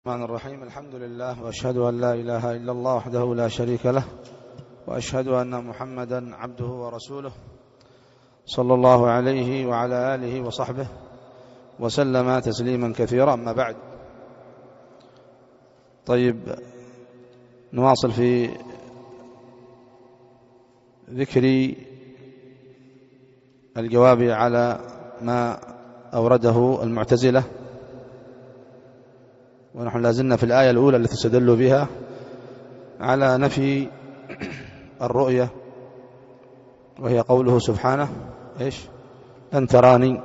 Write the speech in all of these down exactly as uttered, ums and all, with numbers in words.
الرحمن الرحيم. الحمد لله، وأشهد أن لا إله إلا الله وحده لا شريك له، وأشهد أن محمدا عبده ورسوله صلى الله عليه وعلى آله وصحبه وسلم تسليما كثيرا. أما بعد، طيب نواصل في ذكر الجواب على ما أورده المعتزلة، ونحن لازلنا في الآية الأولى التي استدلوا بها على نفي الرؤية، وهي قوله سبحانه إيش؟ لن تراني.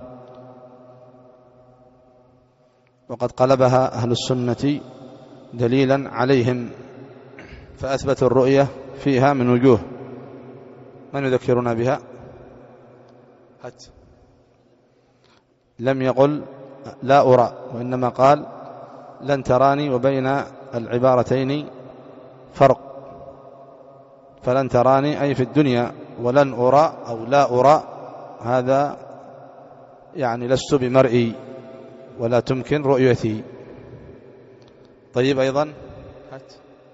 وقد قلبها أهل السنة دليلا عليهم، فأثبتوا الرؤية فيها من وجوه. من يذكرنا بها؟ هات. لم يقل لا أرى، وإنما قال لن تراني، وبين العبارتين فرق. فلن تراني أي في الدنيا، ولن أرى أو لا أرى هذا يعني لست بمرئي ولا تمكن رؤيتي. طيب أيضا هات.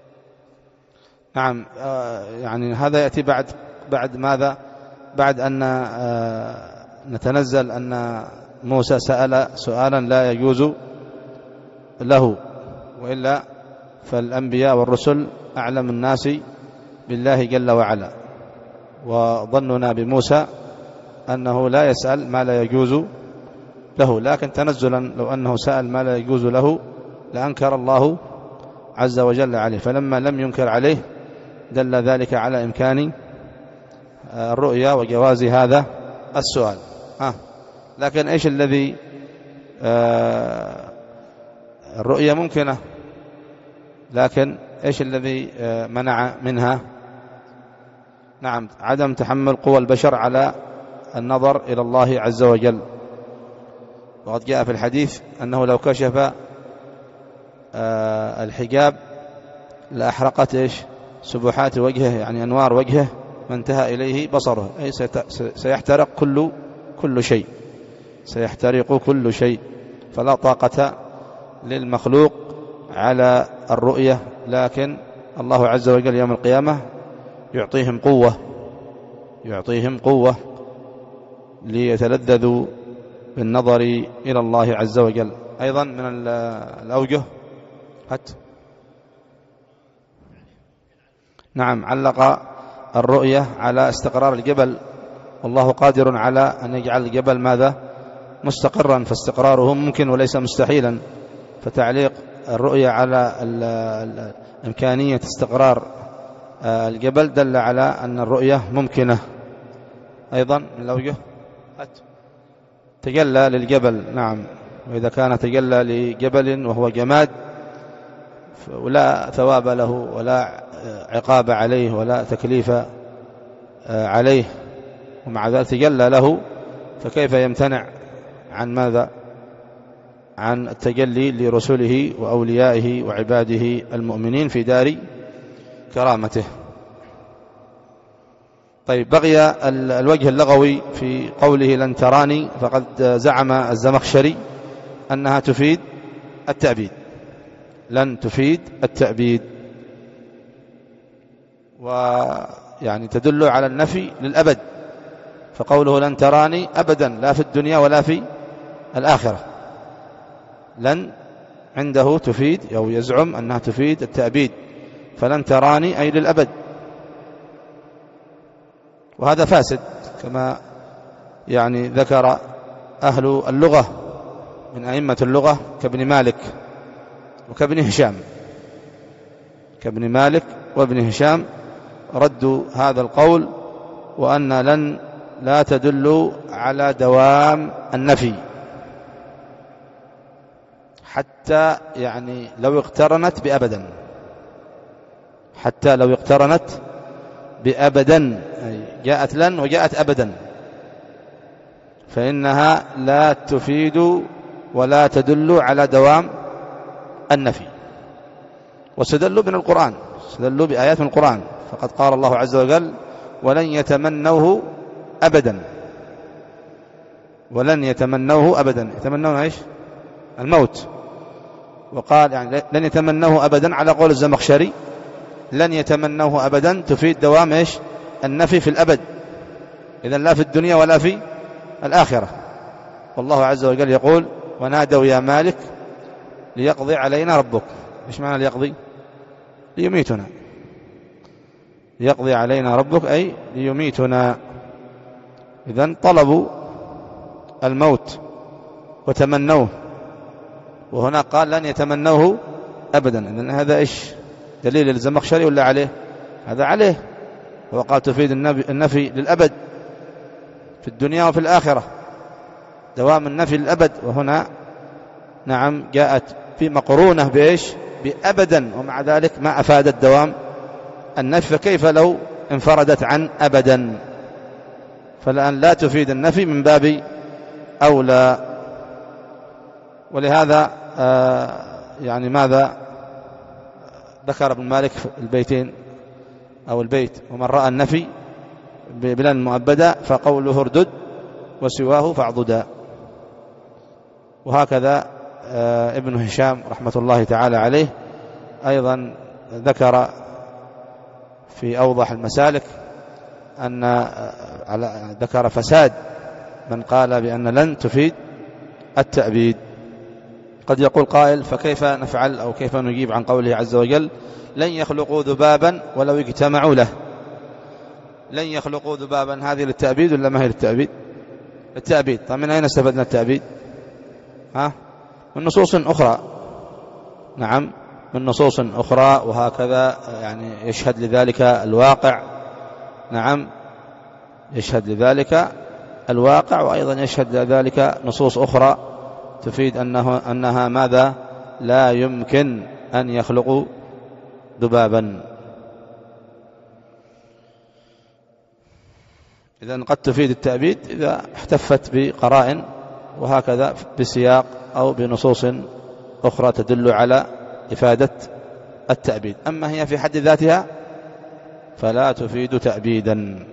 نعم، آه يعني هذا يأتي بعد بعد ماذا؟ بعد أن آه نتنزل أن موسى سأل سؤالا لا يجوز له، وإلا فالأنبياء والرسل أعلم الناس بالله جل وعلا، وظننا بموسى أنه لا يسأل ما لا يجوز له، لكن تنزلا لو أنه سأل ما لا يجوز له لأنكر الله عز وجل عليه، فلما لم ينكر عليه دل ذلك على إمكان الرؤيا وجواز هذا السؤال. آه. لكن إيش الذي آه الرؤية ممكنة، لكن إيش الذي منع منها؟ نعم، عدم تحمل قوى البشر على النظر إلى الله عز وجل. وقد جاء في الحديث أنه لو كشف الحجاب لأحرقت إيش؟ سبحات وجهه، يعني أنوار وجهه ما انتهى إليه بصره، أي سيحترق كل كل شيء، سيحترق كل شيء. فلا طاقة للمخلوق على الرؤية، لكن الله عز وجل يوم القيامة يعطيهم قوة يعطيهم قوة ليتلذذوا بالنظر إلى الله عز وجل. أيضا من الأوجه هات. نعم، علق الرؤية على استقرار الجبل، والله قادر على أن يجعل الجبل ماذا؟ مستقرا، فاستقراره ممكن وليس مستحيلا. فتعليق الرؤية على إمكانية استقرار الجبل دل على أن الرؤية ممكنة. أيضا من الأوجه تجلى للجبل، نعم، وإذا كان تجلى لجبل وهو جماد ولا ثواب له ولا عقاب عليه ولا تكليف عليه، ومع ذلك تجلى له، فكيف يمتنع عن ماذا؟ عن التجلي لرسله وأوليائه وعباده المؤمنين في دار كرامته. طيب، بقي الوجه اللغوي في قوله لن تراني، فقد زعم الزمخشري أنها تفيد التأبيد، لن تفيد التأبيد، ويعني تدل على النفي للأبد، فقوله لن تراني أبدا لا في الدنيا ولا في الآخرة. لن عنده تفيد أو يزعم أنها تفيد التأبيد، فلن تراني أي للأبد، وهذا فاسد كما يعني ذكر أهل اللغة من أئمة اللغة كابن مالك وكابن هشام كابن مالك وابن هشام ردوا هذا القول، وأن لن لا تدل على دوام النفي، حتى يعني لو اقترنت بأبدا حتى لو اقترنت بأبدا، جاءت لن وجاءت أبدا، فإنها لا تفيد ولا تدل على دوام النفي. واستدلوا من القرآن، استدلوا بآيات من القرآن، فقد قال الله عز وجل ولن يتمنوه أبدا، ولن يتمنوه أبدا. يتمنون إيش؟ الموت. وقال يعني لن يتمنوه أبدا على قول الزمخشري، لن يتمنوه أبدا تفيد دوام إيش؟ النفي في الأبد، إذن لا في الدنيا ولا في الآخرة. والله عز وجل يقول ونادوا يا مالك ليقضي علينا ربك. إيش معنى ليقضي؟ ليميتنا، ليقضي علينا ربك أي ليميتنا. إذن طلبوا الموت وتمنوه، وهنا قال لن يتمنوه أبدا. إذن هذا إيش؟ دليل الزمخشري ولا عليه؟ هذا عليه. هو قال تفيد النفي للأبد في الدنيا وفي الآخرة، دوام النفي للأبد، وهنا نعم جاءت في مقرونة بإيش؟ بأبدا، ومع ذلك ما أفادت دوام النفي، فكيف لو انفردت عن أبدا؟ فالآن لا تفيد النفي من باب أولى. ولهذا آه يعني ماذا ذكر ابن مالك في البيتين أو البيت ومن رأى النفي بلن مؤبدا فقوله اردد وسواه فاعضدا. وهكذا آه ابن هشام رحمة الله تعالى عليه أيضا ذكر في أوضح المسالك أن آه ذكر فساد من قال بأن لن تفيد التأبيد. قد يقول قائل فكيف نفعل أو كيف نجيب عن قوله عز وجل لن يخلقوا ذبابا ولو اجتمعوا له؟ لن يخلقوا ذبابا هذه للتأبيد ولا ما هي للتأبيد؟ التأبيد. طيب من أين استفدنا التأبيد؟ ها؟ من نصوص أخرى. نعم من نصوص أخرى، وهكذا يعني يشهد لذلك الواقع. نعم يشهد لذلك الواقع، وأيضا يشهد لذلك نصوص أخرى تفيد أنه أنها ماذا؟ لا يمكن أن يخلقوا ذبابا. إذن قد تفيد التأبيد إذا احتفت بقرائن، وهكذا بسياق أو بنصوص أخرى تدل على إفادة التأبيد. أما هي في حد ذاتها فلا تفيد تأبيدا.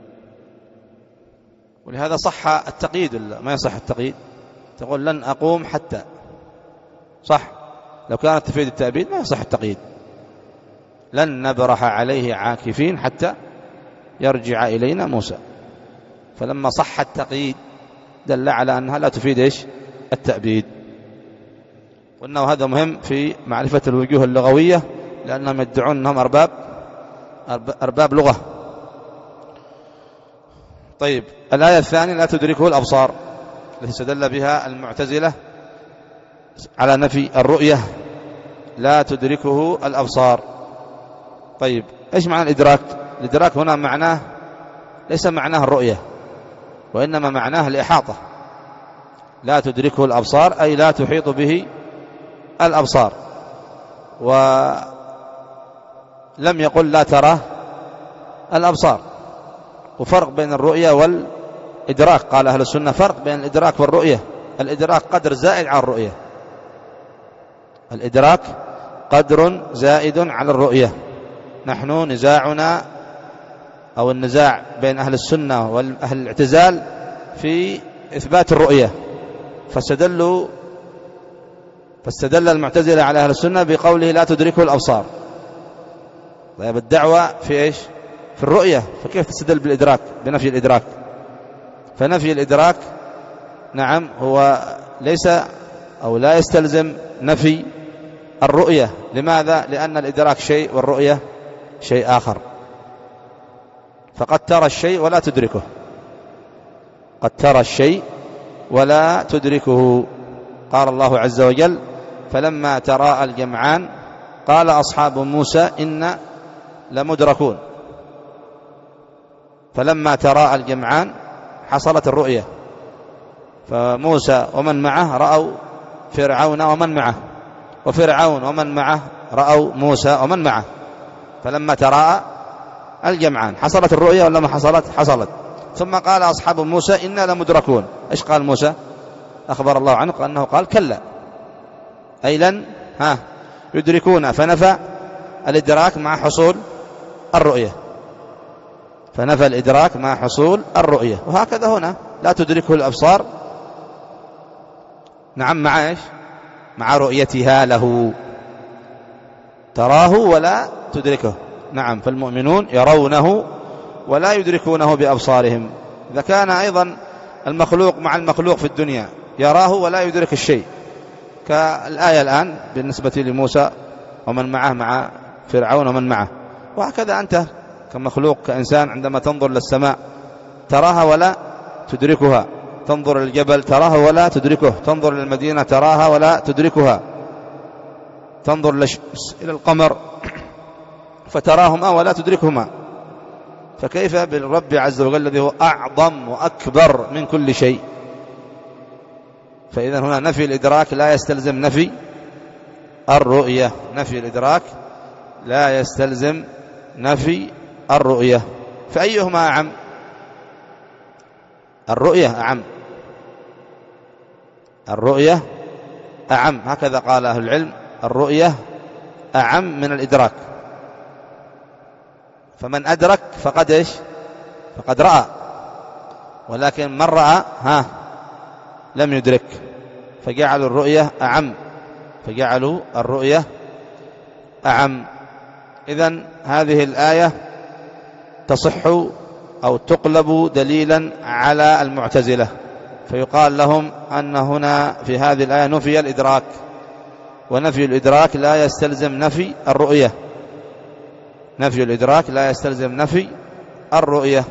ولهذا صح التقييد ولا ما يصح التقييد؟ تقول لن أقوم حتى، صح؟ لو كانت تفيد التأبيد ما يصح التقييد. لن نبرح عليه عاكفين حتى يرجع إلينا موسى. فلما صح التقييد دل على أنها لا تفيد إيش؟ التأبيد. وأنه هذا مهم في معرفة الوجوه اللغوية، لأنهم يدعون أنهم أرباب أرباب لغة. طيب الآية الثانية لا تدركه الأبصار التي استدل بها المعتزلة على نفي الرؤية، لا تدركه الأبصار. طيب إيش معنى الإدراك؟ الإدراك هنا معناه ليس معناه الرؤية، وإنما معناه الإحاطة. لا تدركه الأبصار أي لا تحيط به الأبصار. ولم يقل لا ترى الأبصار. وفرق بين الرؤية والإدراك، قال أهل السنة فرق بين الإدراك والرؤية. الإدراك قدر زائد على الرؤية، الإدراك قدر زائد على الرؤية. نحن نزاعنا أو النزاع بين أهل السنة وأهل الاعتزال في إثبات الرؤية، فاستدلوا فاستدل المعتزلة على أهل السنة بقوله لا تدركه الأبصار. طيب الدعوة في إيش؟ في الرؤية، فكيف تستدل بالإدراك بنفي الإدراك؟ فنفي الإدراك نعم هو ليس أو لا يستلزم نفي الرؤية. لماذا؟ لأن الإدراك شيء والرؤية شيء آخر. فقد ترى الشيء ولا تدركه، قد ترى الشيء ولا تدركه. قال الله عز وجل فلما تراءى الجمعان قال أصحاب موسى إنا لمدركون. فلما تراءى الجمعان حصلت الرؤية، فموسى ومن معه رأوا فرعون ومن معه، وفرعون ومن معه رأوا موسى ومن معه. فلما تراءى الجمعان حصلت الرؤية ولا ما حصلت؟ حصلت. ثم قال أصحاب موسى إنا لمدركون. إيش قال موسى؟ أخبر الله عنه أنه قال كلا، أي لن ها يدركون، فنفى الإدراك مع حصول الرؤية، فنفى الإدراك مع حصول الرؤية. وهكذا هنا لا تدركه الأبصار نعم مع إيش؟ مع رؤيتها له، تراه ولا تدركه. نعم، فالمؤمنون يرونه ولا يدركونه بأبصارهم. إذا كان أيضا المخلوق مع المخلوق في الدنيا يراه ولا يدرك الشيء، كالآية الآن بالنسبة لموسى ومن معه مع فرعون ومن معه، وهكذا أنت كمخلوق كإنسان عندما تنظر للسماء تراها ولا تدركها، تنظر للجبل تراها ولا تدركه، تنظر للمدينة تراها ولا تدركها، تنظر إلى القمر فتراهما ولا تدركهما، فكيف بالرب عز وجل الذي هو أعظم وأكبر من كل شيء؟ فإذا هنا نفي الإدراك لا يستلزم نفي الرؤية، نفي الإدراك لا يستلزم نفي الرؤية. فأيهما أعم؟ الرؤية أعم، الرؤية أعم، هكذا قال أهل العلم، الرؤية أعم من الإدراك. فمن أدرك فقد إيش؟ فقد رأى، ولكن من رأى ها لم يدرك، فجعلوا الرؤية أعم، فجعلوا الرؤية أعم. إذن هذه الآية تصح أو تقلب دليلا على المعتزلة، فيقال لهم أن هنا في هذه الآية نفي الإدراك، ونفي الإدراك لا يستلزم نفي الرؤية، نفي الإدراك لا يستلزم نفي الرؤية.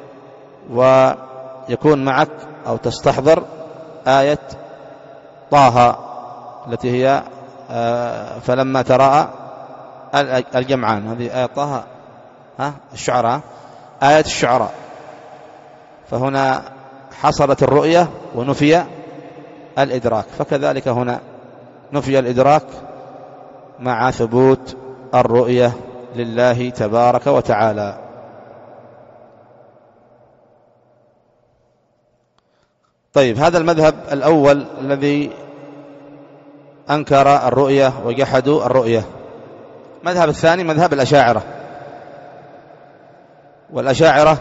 ويكون معك أو تستحضر آية طه التي هي فلما تراءى الجمعان، هذه آية طه ها الشعراء، آية الشعراء، فهنا حصلت الرؤية ونفي الإدراك، فكذلك هنا نفي الإدراك مع ثبوت الرؤية لله تبارك وتعالى. طيب، هذا المذهب الأول الذي أنكر الرؤية وجحدوا الرؤية. المذهب الثاني مذهب الأشاعرة، والأشاعرة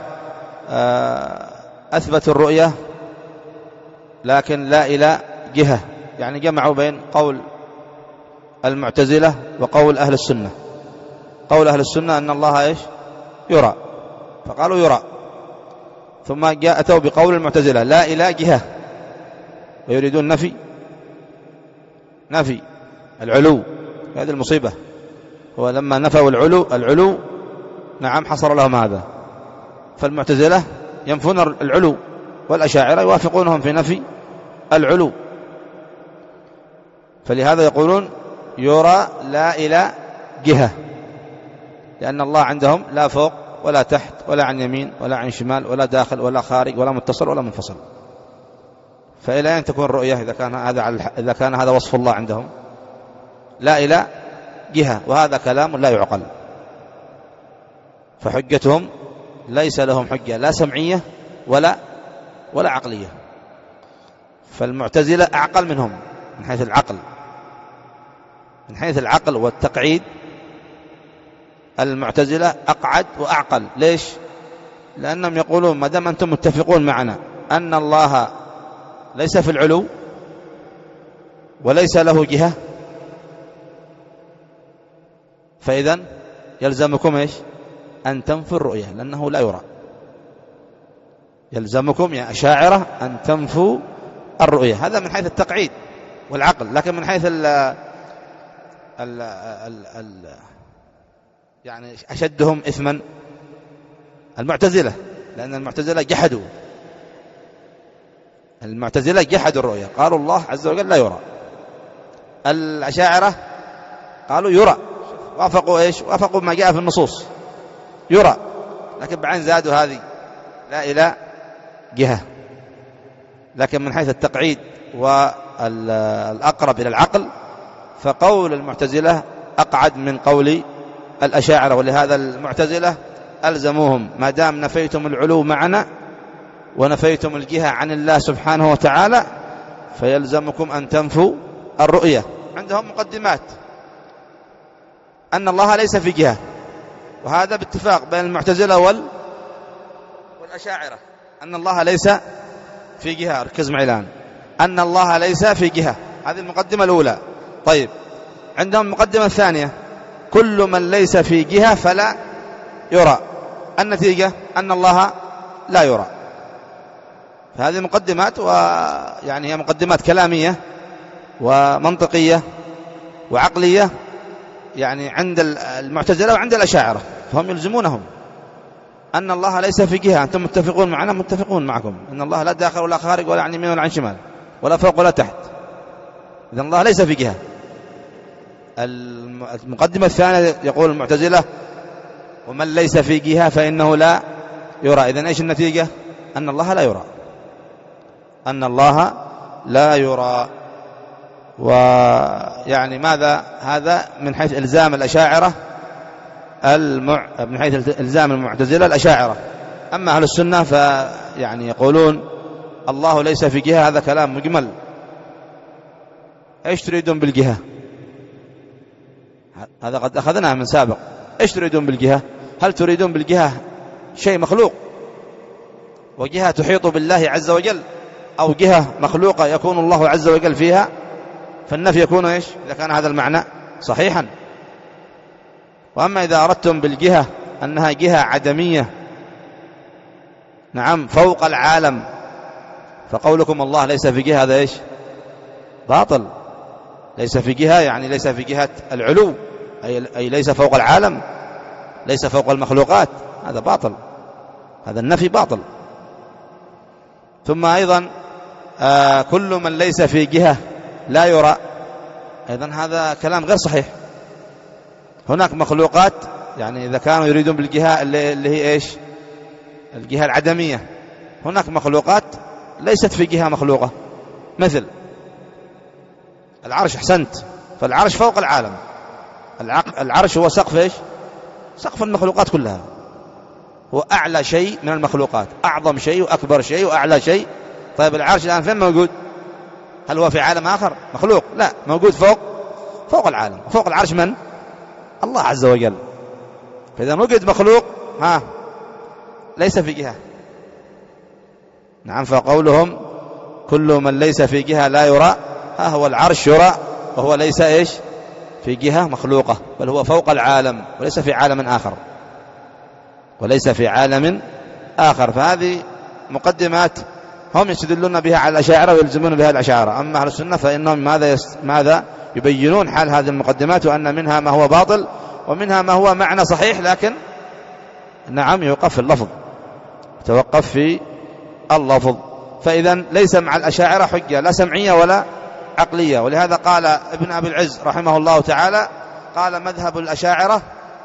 أثبتوا الرؤية لكن لا إلى جهة، يعني جمعوا بين قول المعتزلة وقول أهل السنة. قول أهل السنة أن الله إيش؟ يرى، فقالوا يرى، ثم جاء أتوا بقول المعتزلة لا إلى جهة، ويريدون نفي نفي العلو. هذه المصيبة، هو لما نفوا العلو العلو نعم حصل لهم هذا، فالمعتزلة ينفون العلو والأشاعرة يوافقونهم في نفي العلو، فلهذا يقولون يرى لا إلى جهة، لأن الله عندهم لا فوق ولا تحت ولا عن يمين ولا عن شمال ولا داخل ولا خارج ولا متصل ولا منفصل، فإلى أين تكون الرؤية إذا كان هذا إذا كان هذا وصف الله عندهم؟ لا إلى جهة، وهذا كلام لا يعقل. فحجتهم ليس لهم حجة لا سمعية ولا ولا عقلية، فالمعتزلة أعقل منهم من حيث العقل، من حيث العقل والتقعيد المعتزلة أقعد وأعقل. ليش؟ لأنهم يقولون ما دام أنتم متفقون معنا أن الله ليس في العلو وليس له جهة، فإذن يلزمكم إيش؟ أن تنفوا الرؤية، لأنه لا يرى. يلزمكم يا أشاعرة أن تنفوا الرؤية، هذا من حيث التقعيد والعقل. لكن من حيث ال ال ال ال يعني أشدهم إثما المعتزلة، لأن المعتزلة جحدوا المعتزلة جحدوا الرؤية، قالوا الله عز وجل لا يرى. الأشاعرة قالوا يرى، وافقوا إيش؟ وافقوا ما جاء في النصوص يرى، لكن بعدين زادوا هذه لا إلى جهة. لكن من حيث التقعيد والأقرب إلى العقل فقول المعتزلة أقعد من قول الأشاعرة، ولهذا المعتزلة ألزموهم ما دام نفيتم العلو معنا ونفيتم الجهة عن الله سبحانه وتعالى فيلزمكم أن تنفوا الرؤية. عندهم مقدمات أن الله ليس في جهة، وهذا باتفاق بين المعتزلة وال والأشاعرة أن الله ليس في جهة. ركز معي الآن، أن الله ليس في جهة، هذه المقدمة الأولى. طيب، عندهم مقدمة ثانية: كل من ليس في جهة فلا يرى. النتيجة أن الله لا يرى. فهذه مقدمات، ويعني هي مقدمات كلامية ومنطقية وعقلية، يعني عند المعتزلة وعند الأشاعرة، فهم يلزمونهم أن الله ليس في جهة. أنتم متفقون معنا؟ متفقون معكم أن الله لا داخل ولا خارج ولا عن يمين ولا عن شمال ولا فوق ولا تحت. إذن الله ليس في جهة. المقدمة الثانية يقول المعتزلة: ومن ليس في جهة فإنه لا يرى. إذن إيش النتيجة؟ أن الله لا يرى، أن الله لا يرى. ويعني ماذا هذا؟ من حيث إلزام الأشاعرة المع... من حيث إلزام المعتزلة الأشاعرة. أما أهل السنة فيعني يقولون الله ليس في جهة. هذا كلام مجمل. إيش تريدون بالجهة؟ هذا قد أخذناه من سابق. إيش تريدون بالجهة؟ هل تريدون بالجهة شيء مخلوق وجهة تحيط بالله عز وجل، أو جهة مخلوقة يكون الله عز وجل فيها؟ فالنفي يكون إيش إذا كان هذا المعنى صحيحا. وأما إذا أردتم بالجهة أنها جهة عدمية، نعم، فوق العالم، فقولكم الله ليس في جهة هذا إيش؟ باطل. ليس في جهة يعني ليس في جهة العلو، أي ليس فوق العالم، ليس فوق المخلوقات. هذا باطل، هذا النفي باطل. ثم أيضا آه كل من ليس في جهة لا يرى، أيضا هذا كلام غير صحيح. هناك مخلوقات، يعني إذا كانوا يريدون بالجهة اللي هي إيش؟ الجهة العدمية، هناك مخلوقات ليست في جهة مخلوقة، مثل العرش. أحسنت، فالعرش فوق العالم. العرش هو سقف إيش؟ سقف المخلوقات كلها، هو أعلى شيء من المخلوقات، أعظم شيء وأكبر شيء وأعلى شيء. طيب العرش الآن فين موجود؟ هل هو في عالم آخر مخلوق؟ لا، موجود فوق فوق العالم. فوق العرش من؟ الله عز وجل. فإذا وجد مخلوق ها ليس في جهة. نعم، فقولهم كل من ليس في جهة لا يرى، ها هو العرش يرى وهو ليس إيش؟ في جهة مخلوقة، بل هو فوق العالم وليس في عالم آخر، وليس في عالم آخر. فهذه مقدمات هم يستدلون بها على الأشاعرة ويلزمون بها الأشاعرة. أما أهل السنة فإنهم ماذا يس... ماذا يبينون حال هذه المقدمات، وأن منها ما هو باطل ومنها ما هو معنى صحيح، لكن نعم يوقف في اللفظ، يتوقف في اللفظ. فإذا ليس مع الأشاعرة حجة لا سمعية ولا عقلية. ولهذا قال ابن أبي العز رحمه الله تعالى، قال: مذهب الأشاعرة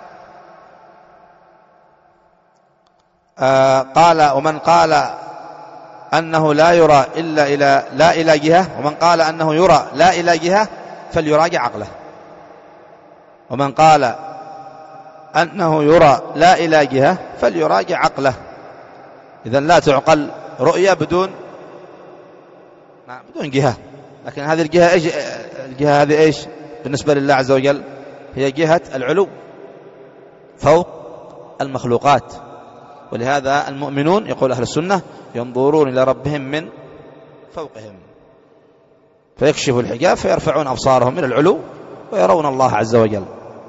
آه قال: ومن قال أنه لا يرى إلا إلى لا إلى جهة، ومن قال أنه يرى لا إلى جهة فليراجع عقله. ومن قال أنه يرى لا إلى جهة فليراجع عقله. إذن لا تعقل رؤية بدون بدون جهة. لكن هذه الجهة إيش؟ الجهة هذه إيش بالنسبة لله عز وجل؟ هي جهة العلو فوق المخلوقات. ولهذا المؤمنون يقول أهل السنة ينظرون إلى ربهم من فوقهم، فيكشف الحجاب فيرفعون أبصارهم إلى العلو ويرون الله عز وجل.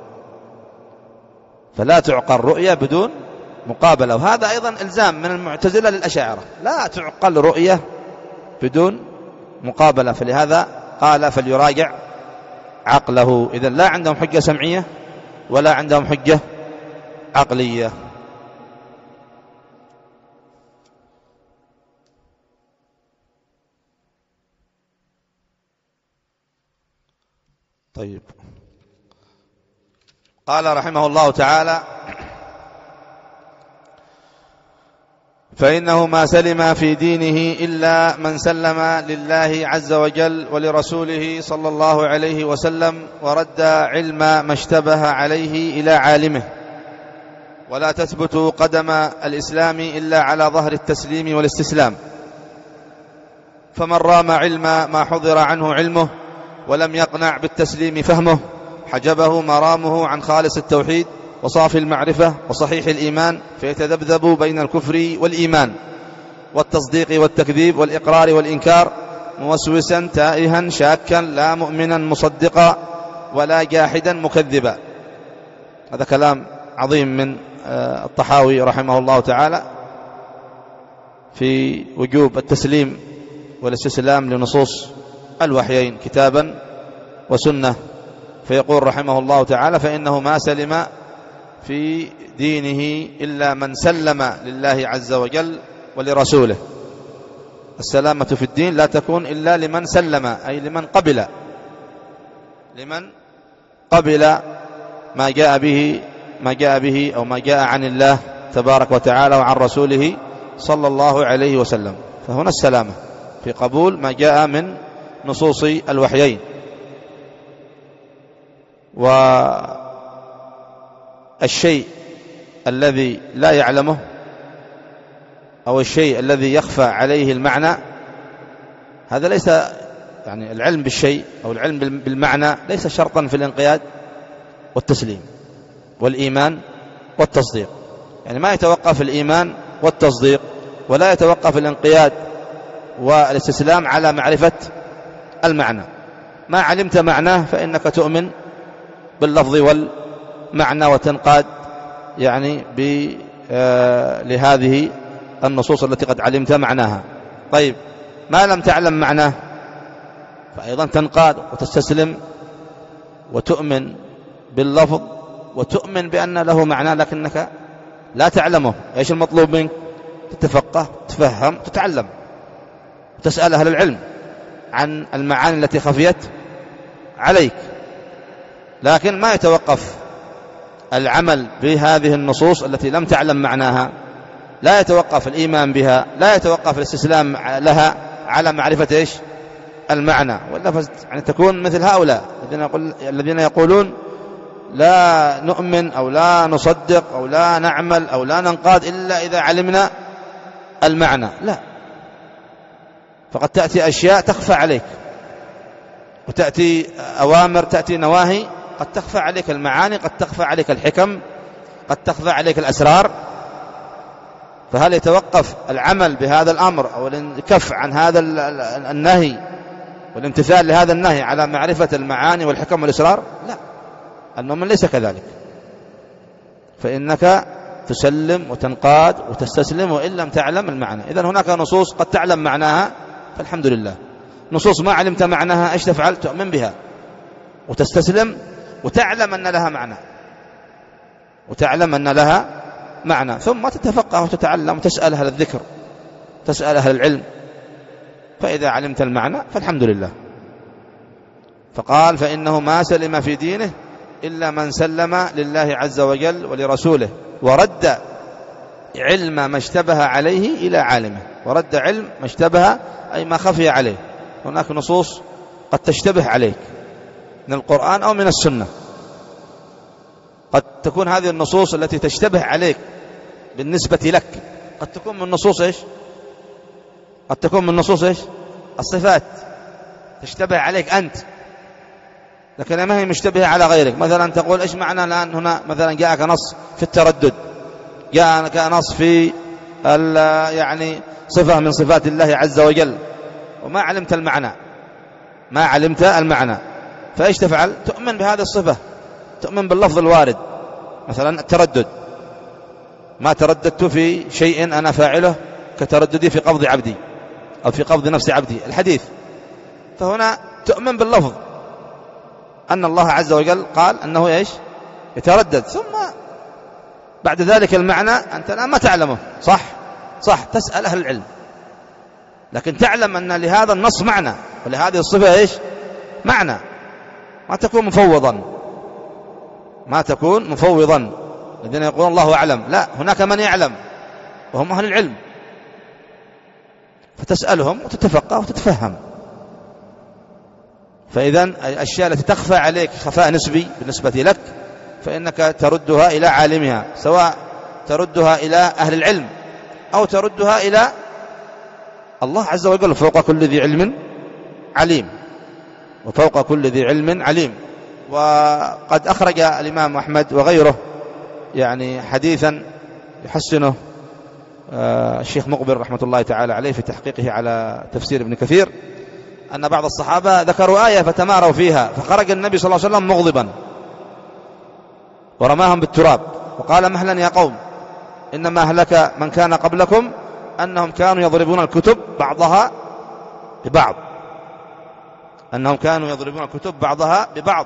فلا تعقل رؤية بدون مقابلة. وهذا أيضا إلزام من المعتزلة للأشاعرة، لا تعقل رؤية بدون مقابلة. فلهذا قال: فليراجع عقله. إذن لا عندهم حجة سمعية ولا عندهم حجة عقلية. طيب، قال رحمه الله تعالى: فإنه ما سلم في دينه إلا من سلم لله عز وجل ولرسوله صلى الله عليه وسلم، ورد علم ما اشتبه عليه إلى عالمه. ولا تثبت قدم الإسلام إلا على ظهر التسليم والاستسلام. فمن رام علم ما حضر عنه علمه ولم يقنع بالتسليم فهمه، حجبه مرامه عن خالص التوحيد وصافي المعرفة وصحيح الإيمان، فيتذبذب بين الكفر والإيمان والتصديق والتكذيب والإقرار والإنكار، موسوسا تائها شاكا لا مؤمنا مصدقا ولا جاحدا مكذبا. هذا كلام عظيم من الطحاوي رحمه الله تعالى في وجوب التسليم والاستسلام لنصوص الوحيين كتابا وسنة. فيقول رحمه الله تعالى: فإنه ما سلم في دينه إلا من سلم لله عز وجل ولرسوله. السلامة في الدين لا تكون إلا لمن سلم، أي لمن قبل لمن قبل ما جاء به ما جاء به أو ما جاء عن الله تبارك وتعالى وعن رسوله صلى الله عليه وسلم. فهنا السلامة في قبول ما جاء من نصوص الوحيين. والشيء الذي لا يعلمه أو الشيء الذي يخفى عليه المعنى، هذا ليس يعني العلم بالشيء أو العلم بالمعنى ليس شرطا في الانقياد والتسليم والإيمان والتصديق. يعني ما يتوقف الإيمان والتصديق ولا يتوقف الانقياد والاستسلام على معرفة المعنى. ما علمت معناه فإنك تؤمن باللفظ والمعنى وتنقاد يعني ب آه لهذه النصوص التي قد علمت معناها. طيب ما لم تعلم معناه فأيضا تنقاد وتستسلم وتؤمن باللفظ وتؤمن بأن له معنى لكنك لا تعلمه. إيش المطلوب منك؟ تتفقه، تفهم، تتعلم، تسأل أهل العلم عن المعاني التي خفيت عليك. لكن ما يتوقف العمل بهذه النصوص التي لم تعلم معناها، لا يتوقف الإيمان بها، لا يتوقف الاستسلام لها على معرفة إيش المعنى. ولا يعني تكون مثل هؤلاء الذين يقول الذين يقولون لا نؤمن أو لا نصدق أو لا نعمل أو لا ننقاد إلا إذا علمنا المعنى. لا، فقد تأتي أشياء تخفى عليك وتأتي أوامر، تأتي نواهي قد تخفى عليك المعاني، قد تخفى عليك الحكم، قد تخفى عليك الأسرار. فهل يتوقف العمل بهذا الأمر أو الكف عن هذا النهي والامتثال لهذا النهي على معرفة المعاني والحكم والأسرار؟ لا، المؤمن ليس كذلك. فإنك تسلم وتنقاد وتستسلم وإن لم تعلم المعنى. إذن هناك نصوص قد تعلم معناها فالحمد لله، نصوص ما علمت معناها إيش تفعل؟ تؤمن بها وتستسلم وتعلم أن لها معنى وتعلم أن لها معنى ثم تتفقه وتتعلم وتسأل أهل الذكر، تسأل أهل العلم، فإذا علمت المعنى فالحمد لله. فقال: فإنه ما سلم في دينه إلا من سلم لله عز وجل ولرسوله ورد علم ما اشتبه عليه إلى عالمه. ورد علم ما اشتبه أي ما خفي عليه. هناك نصوص قد تشتبه عليك من القرآن أو من السنة. قد تكون هذه النصوص التي تشتبه عليك بالنسبة لك قد تكون من نصوص إيش؟ قد تكون من نصوص إيش؟ الصفات تشتبه عليك أنت، لكن ما هي مشتبهة على غيرك. مثلا تقول إيش معنى الآن هنا مثلا جاءك نص في التردد، جاءك نص في يعني صفة من صفات الله عز وجل وما علمت المعنى، ما علمت المعنى، فإيش تفعل؟ تؤمن بهذه الصفة، تؤمن باللفظ الوارد. مثلا التردد، ما ترددت في شيء أنا فاعله كترددي في قبض عبدي أو في قبض نفس عبدي، الحديث. فهنا تؤمن باللفظ أن الله عز وجل قال أنه إيش؟ يتردد، ثم بعد ذلك المعنى أنت لا ما تعلمه. صح صح تسأل أهل العلم، لكن تعلم أن لهذا النص معنى ولهذه الصفة إيش؟ معنى. ما تكون مفوضا، ما تكون مفوضا الذين يقولون الله أعلم. لا، هناك من يعلم وهم أهل العلم، فتسألهم وتتفقه وتتفهم. فإذا الأشياء التي تخفى عليك خفاء نسبي بالنسبة لك فإنك تردها إلى عالمها، سواء تردها إلى أهل العلم أو تردها إلى الله عز وجل. فوق كل ذي علم عليم، وفوق كل ذي علم عليم. وقد أخرج الإمام أحمد وغيره يعني حديثا يحسنه الشيخ مقبل رحمة الله تعالى عليه في تحقيقه على تفسير ابن كثير، أن بعض الصحابة ذكروا آية فتماروا فيها، فخرج النبي صلى الله عليه وسلم مغضبا ورماهم بالتراب وقال: مهلا يا قوم، إنما أهلك من كان قبلكم أنهم كانوا يضربون الكتب بعضها ببعض أنهم كانوا يضربون الكتب بعضها ببعض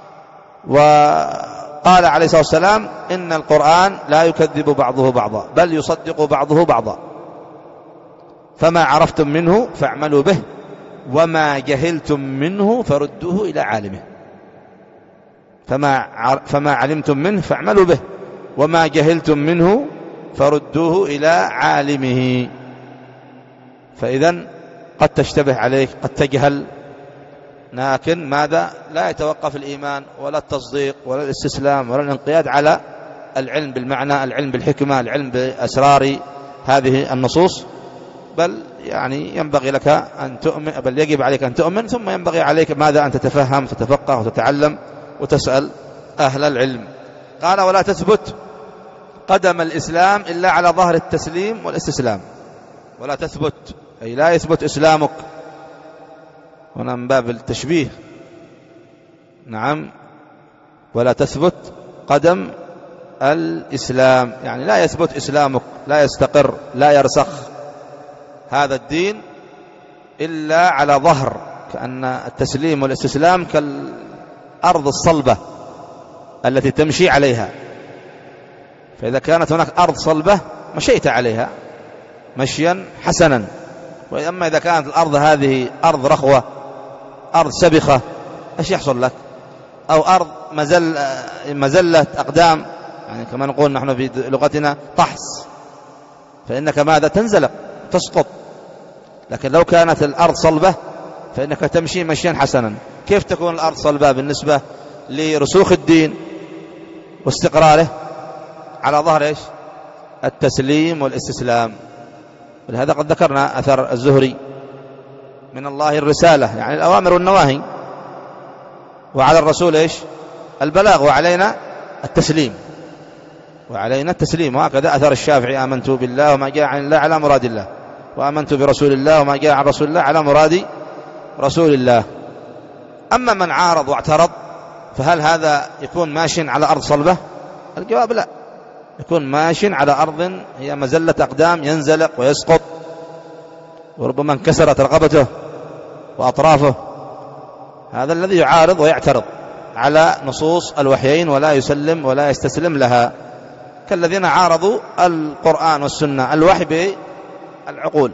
وقال عليه الصلاة والسلام: إن القرآن لا يكذب بعضه بعضا بل يصدق بعضه بعضا، فما عرفتم منه فاعملوا به، وما جهلتم منه فردوه إلى عالمه. فما فما علمتم منه فاعملوا به، وما جهلتم منه فردوه إلى عالمه. فإذن قد تشتبه عليك، قد تجهل، لكن ماذا؟ لا يتوقف الإيمان ولا التصديق ولا الاستسلام ولا الانقياد على العلم بالمعنى، العلم بالحكمة، العلم بأسرار هذه النصوص، بل يعني ينبغي لك أن تؤمن، بل يجب عليك أن تؤمن، ثم ينبغي عليك ماذا؟ أن تتفهم، تتفقه وتتعلم وتسأل أهل العلم. قال: ولا تثبت قدم الإسلام إلا على ظهر التسليم والاستسلام. ولا تثبت أي لا يثبت إسلامك، هنا من باب التشبيه. نعم، ولا تثبت قدم الإسلام يعني لا يثبت إسلامك، لا يستقر، لا يرسخ هذا الدين إلا على ظهر، كأن التسليم والاستسلام كالأرض الصلبة التي تمشي عليها. فإذا كانت هناك أرض صلبة مشيت عليها مشيا حسنا، وأما إذا كانت الأرض هذه أرض رخوة، أرض سبخة، إيش يحصل لك؟ أو أرض مزل مزلة أقدام، يعني كما نقول نحن في لغتنا طحس، فإنك ماذا؟ تنزلق، تسقط. لكن لو كانت الأرض صلبة فإنك تمشي مشيا حسنا. كيف تكون الأرض صلبة بالنسبة لرسوخ الدين واستقراره؟ على ظهر إيش؟ التسليم والاستسلام. ولهذا قد ذكرنا أثر الزهري: من الله الرسالة، يعني الأوامر والنواهي، وعلى الرسول إيش؟ البلاغ، وعلينا التسليم، وعلينا التسليم. وهكذا أثر الشافعي: آمنت بالله وما جاء عن الله على مراد الله، وآمنت برسول الله وما جاء عن رسول الله على مراد رسول الله. أما من عارض واعترض فهل هذا يكون ماشٍ على أرض صلبة؟ الجواب لا، يكون ماشٍ على أرض هي مزلة أقدام، ينزلق ويسقط، وربما انكسرت رقبته وأطرافه. هذا الذي يعارض ويعترض على نصوص الوحيين ولا يسلم ولا يستسلم لها، كالذين عارضوا القرآن والسنة، الوحي بالعقول،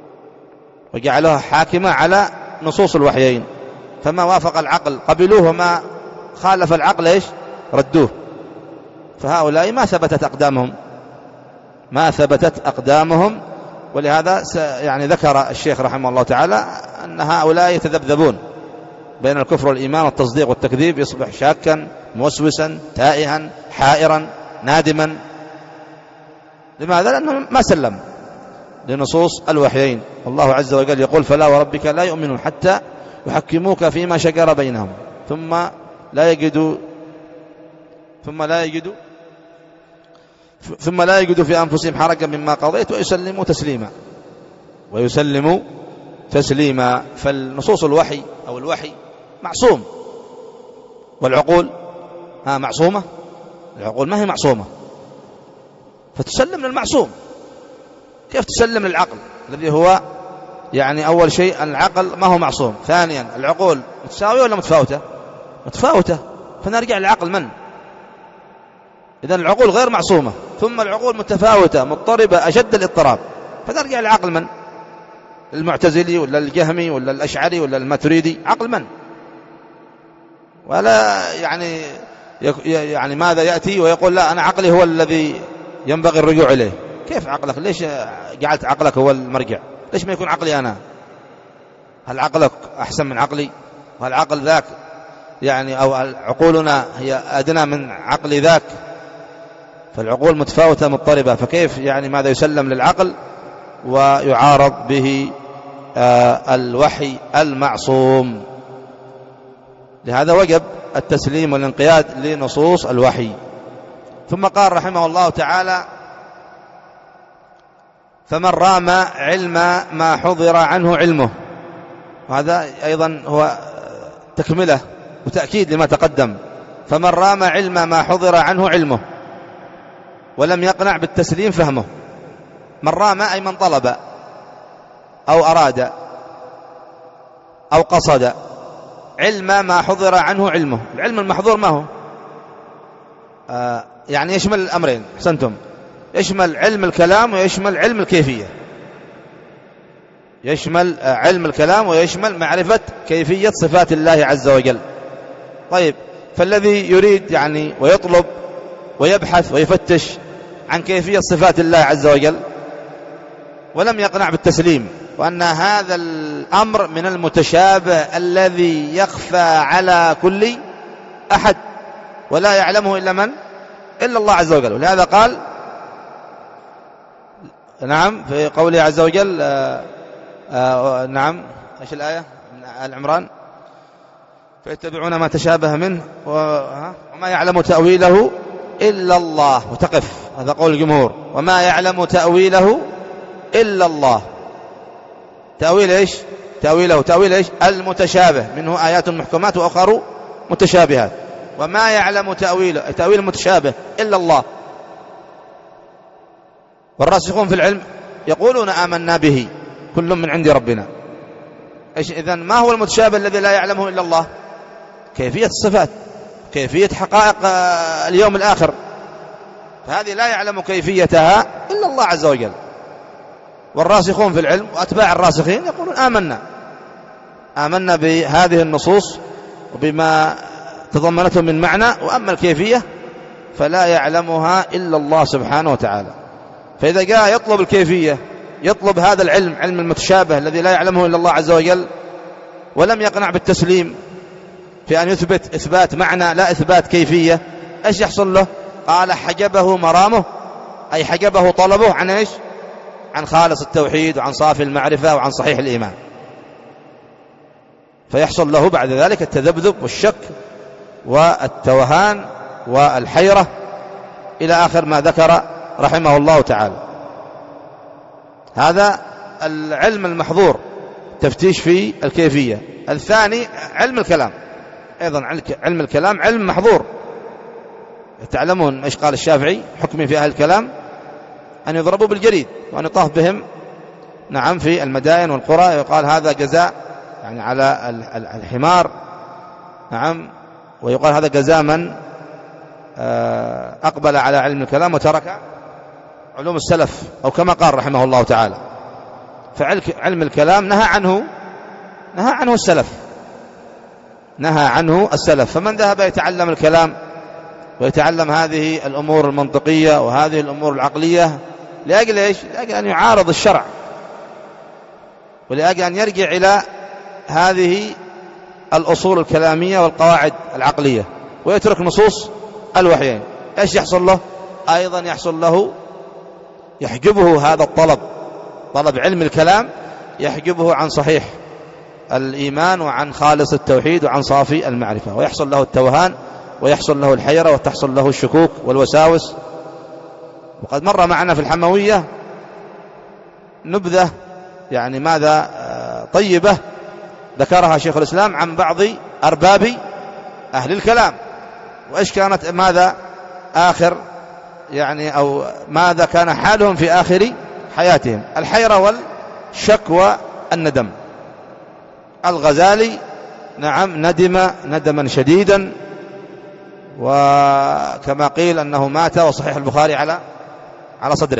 وجعلوها حاكمة على نصوص الوحيين، فما وافق العقل قبلوه، وما خالف العقل إيش؟ ردوه. فهؤلاء ما ثبتت أقدامهم، ما ثبتت أقدامهم. ولهذا يعني ذكر الشيخ رحمه الله تعالى أن هؤلاء يتذبذبون بين الكفر والإيمان والتصديق والتكذيب، يصبح شاكا، موسوسا، تائها، حائرا، نادما. لماذا؟ لأنه ما سلم لنصوص الوحيين. الله عز وجل يقول: فلا وربك لا يؤمنون حتى يحكموك فيما شجر بينهم ثم لا يجدوا ثم لا يجدوا ثم لا يجدوا في أنفسهم حرجا مما قضيت ويسلموا تسليما ويسلموا تسليما. فالنصوص الوحي أو الوحي معصوم، والعقول ها معصومة؟ العقول ما هي معصومة، فتسلم للمعصوم. كيف تسلم للعقل الذي هو يعني أول شيء العقل ما هو معصوم، ثانيا العقول متساوية ولا متفاوتة؟ متفاوتة. فنرجع للعقل من؟ إذن العقول غير معصومة، ثم العقول متفاوتة مضطربة أشد الاضطراب، فنرجع للعقل من؟ المعتزلي ولا الجهمي ولا الأشعري ولا الماتريدي؟ عقل من؟ ولا يعني يعني ماذا يأتي ويقول لا أنا عقلي هو الذي ينبغي الرجوع إليه. كيف عقلك؟ ليش جعلت عقلك هو المرجع؟ ليش ما يكون عقلي أنا؟ هل عقلك أحسن من عقلي؟ وهل عقل ذاك يعني أو عقولنا هي أدنى من عقل ذاك؟ فالعقول متفاوتة مضطربة، فكيف يعني ماذا يسلم للعقل ويعارض به آه الوحي المعصوم؟ لهذا وجب التسليم والانقياد لنصوص الوحي. ثم قال رحمه الله تعالى: فمن رام علم ما حضر عنه علمه وهذا أيضا هو تكملة وتأكيد لما تقدم. فمن رام علم ما حضر عنه علمه ولم يقنع بالتسليم فهمه. من رام أي من طلب أو أراد أو قصد علم ما حضر عنه علمه. العلم المحظور ما هو؟ آه يعني يشمل الأمرين. حسنتم، يشمل علم الكلام ويشمل علم الكيفية. يشمل علم الكلام ويشمل معرفة كيفية صفات الله عز وجل. طيب، فالذي يريد يعني ويطلب ويبحث ويفتش عن كيفية صفات الله عز وجل ولم يقنع بالتسليم، وأن هذا الأمر من المتشابه الذي يخفى على كل أحد ولا يعلمه إلا من؟ إلا الله عز وجل. ولهذا قال نعم في قوله عز وجل آآ آآ نعم ايش الآية من آل عمران؟ فيتبعون ما تشابه منه وما يعلم تأويله إلا الله. وتقف، هذا قول الجمهور، وما يعلم تأويله إلا الله. تأويل إيش؟ تأويله تأويل إيش؟ المتشابه، منه آيات محكمات وأخر متشابهات. وما يعلم تأويله تأويل المتشابه إلا الله. والراسخون في العلم يقولون آمنا به كل من عند ربنا. إذن ما هو المتشابه الذي لا يعلمه إلا الله؟ كيفية الصفات، كيفية حقائق اليوم الآخر، فهذه لا يعلم كيفيتها إلا الله عز وجل. والراسخون في العلم وأتباع الراسخين يقولون آمنا آمنا بهذه النصوص وبما تضمنته من معنى، وأما الكيفية فلا يعلمها إلا الله سبحانه وتعالى. فإذا جاء يطلب الكيفية، يطلب هذا العلم، علم المتشابه الذي لا يعلمه إلا الله عز وجل، ولم يقنع بالتسليم في أن يثبت إثبات معنى لا إثبات كيفية، إيش يحصل له؟ قال حجبه مرامه، أي حجبه طلبه عن إيش؟ عن خالص التوحيد وعن صافي المعرفة وعن صحيح الإيمان. فيحصل له بعد ذلك التذبذب والشك والتوهان والحيرة إلى آخر ما ذكر رحمه الله تعالى. هذا العلم المحظور، تفتيش في الكيفية. الثاني علم الكلام، أيضا علم الكلام علم محظور. تعلمون إيش قال الشافعي؟ حكمي في أهل الكلام أن يضربوا بالجريد وأن يطاف بهم نعم في المدائن والقرى، يقال هذا جزاء يعني على الحمار نعم، ويقال هذا جزاء من أقبل على علم الكلام وترك علوم السلف، أو كما قال رحمه الله تعالى. فعلم الكلام نهى عنه نهى عنه السلف نهى عنه السلف. فمن ذهب يتعلم الكلام ويتعلم هذه الأمور المنطقية وهذه الأمور العقلية لأجل إيش؟ لأجل أن يعارض الشرع، ولأجل أن يرجع إلى هذه الأصول الكلامية والقواعد العقلية ويترك نصوص الوحيين، إيش يحصل له؟ أيضا يحصل له يحجبه هذا الطلب، طلب علم الكلام يحجبه عن صحيح الإيمان وعن خالص التوحيد وعن صافي المعرفة، ويحصل له التوهان ويحصل له الحيرة وتحصل له الشكوك والوساوس. وقد مر معنا في الحموية نبذة يعني ماذا طيبة ذكرها شيخ الإسلام عن بعض أرباب أهل الكلام، وإيش كانت ماذا آخر يعني أو ماذا كان حالهم في آخر حياتهم، الحيرة والشك والندم. الغزالي نعم ندم ندما شديدا، وكما قيل أنه مات وصحيح البخاري على على صدره.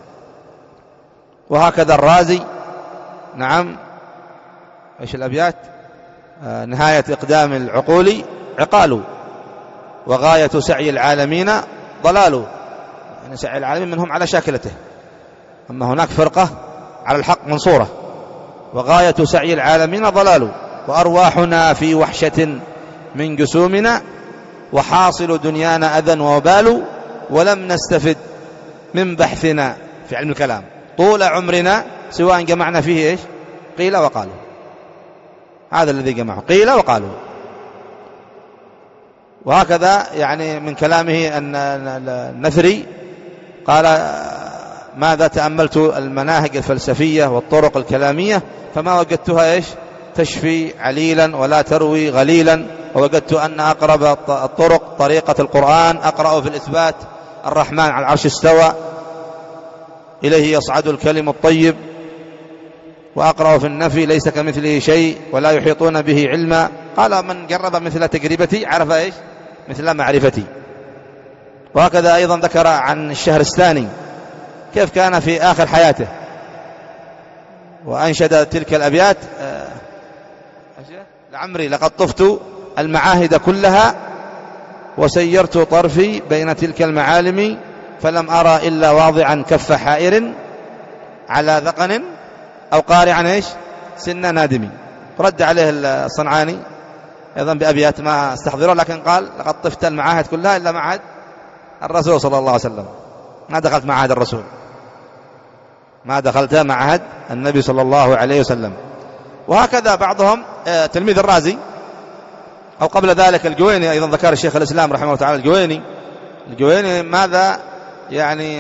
وهكذا الرازي نعم ايش الأبيات؟ آه نهاية إقدام العقول عقال وغاية سعي العالمين ضلال. يعني سعي العالمين منهم على شاكلته، أما هناك فرقة على الحق منصورة. وغاية سعي العالمين ضلال وأرواحنا في وحشة من جسومنا وحاصل دنيانا أذى ووبال ولم نستفد من بحثنا في علم الكلام طول عمرنا سواء جمعنا فيه إيش؟ قيل وقالوا. هذا الذي جمعه قيل وقالوا. وهكذا يعني من كلامه أن النثري قال ماذا تأملت المناهج الفلسفية والطرق الكلامية فما وجدتها إيش؟ تشفي عليلا ولا تروي غليلا، ووجدت أن أقرب الطرق طريقة القرآن، أقرأ في الإثبات الرحمن على العرش استوى إليه يصعد الكلم الطيب، وأقرأ في النفي ليس كمثله شيء ولا يحيطون به علما. قال من جرب مثل تجربتي عرف إيش مثل معرفتي. وهكذا أيضا ذكر عن الشهرستاني كيف كان في آخر حياته، وأنشد تلك الأبيات: لعمري لقد طفت المعاهد كلها وسيرت طرفي بين تلك المعالم، فلم أرى إلا واضعا كف حائر على ذقن أو قارعا إيش سن نادمي. رد عليه الصنعاني أيضا بأبيات ما استحضره، لكن قال: لقد طفت المعاهد كلها إلا معهد الرسول صلى الله عليه وسلم. ما دخلت معهد الرسول، ما دخلت معهد النبي صلى الله عليه وسلم. وهكذا بعضهم تلميذ الرازي، أو قبل ذلك الجويني أيضا ذكر الشيخ الإسلام رحمه الله تعالى. الجويني الجويني ماذا يعني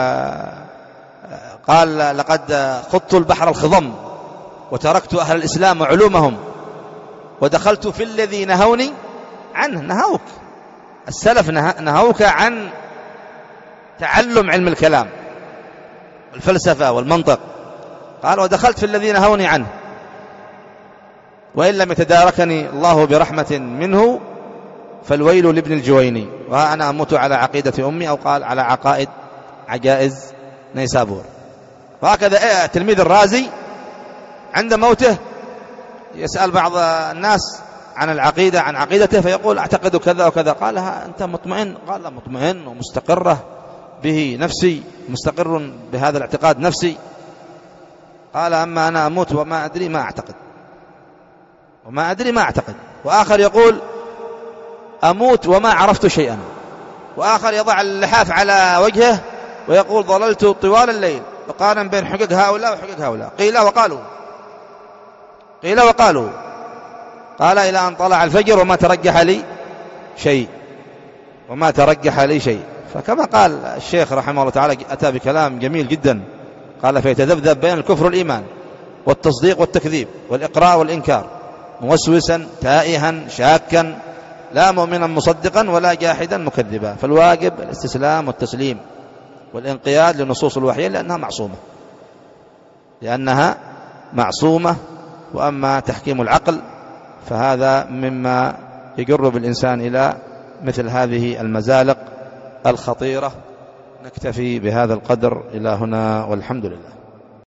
قال: لقد خضت البحر الخضم وتركت أهل الإسلام وعلومهم ودخلت في الذي نهوني عنه. نهوك السلف، نهوك عن تعلم علم الكلام والفلسفة والمنطق. قال: ودخلت في الذي نهوني عنه، وإن لم يتداركني الله برحمة منه فالويل لابن الجويني، وأنا أموت على عقيدة أمي، أو قال على عقائد عجائز نيسابور. وهكذا تلميذ الرازي عند موته يسأل بعض الناس عن العقيدة عن عقيدته فيقول: أعتقد كذا وكذا. قال: أنت مطمئن؟ قال: لا، مطمئن ومستقرة به نفسي، مستقر بهذا الاعتقاد نفسي. قال: أما أنا أموت وما أدري ما أعتقد، وما أدري ما أعتقد. وآخر يقول: أموت وما عرفت شيئا. وآخر يضع اللحاف على وجهه ويقول: ضللت طوال الليل وقارن بين حقوق هؤلاء وحقوق هؤلاء، قيل وقالوا قيل وقالوا قال: إلى أن طلع الفجر وما ترجح لي شيء وما ترجح لي شيء. فكما قال الشيخ رحمه الله تعالى، أتى بكلام جميل جدا، قال: فيتذبذب بين الكفر والإيمان والتصديق والتكذيب والإقراء والإنكار، موسوسا تائها شاكا، لا مؤمنا مصدقا ولا جاحدا مكذبا. فالواجب الاستسلام والتسليم والانقياد لنصوص الوحي، لأنها معصومة لأنها معصومة وأما تحكيم العقل فهذا مما يجر بالإنسان إلى مثل هذه المزالق الخطيرة. نكتفي بهذا القدر إلى هنا، والحمد لله.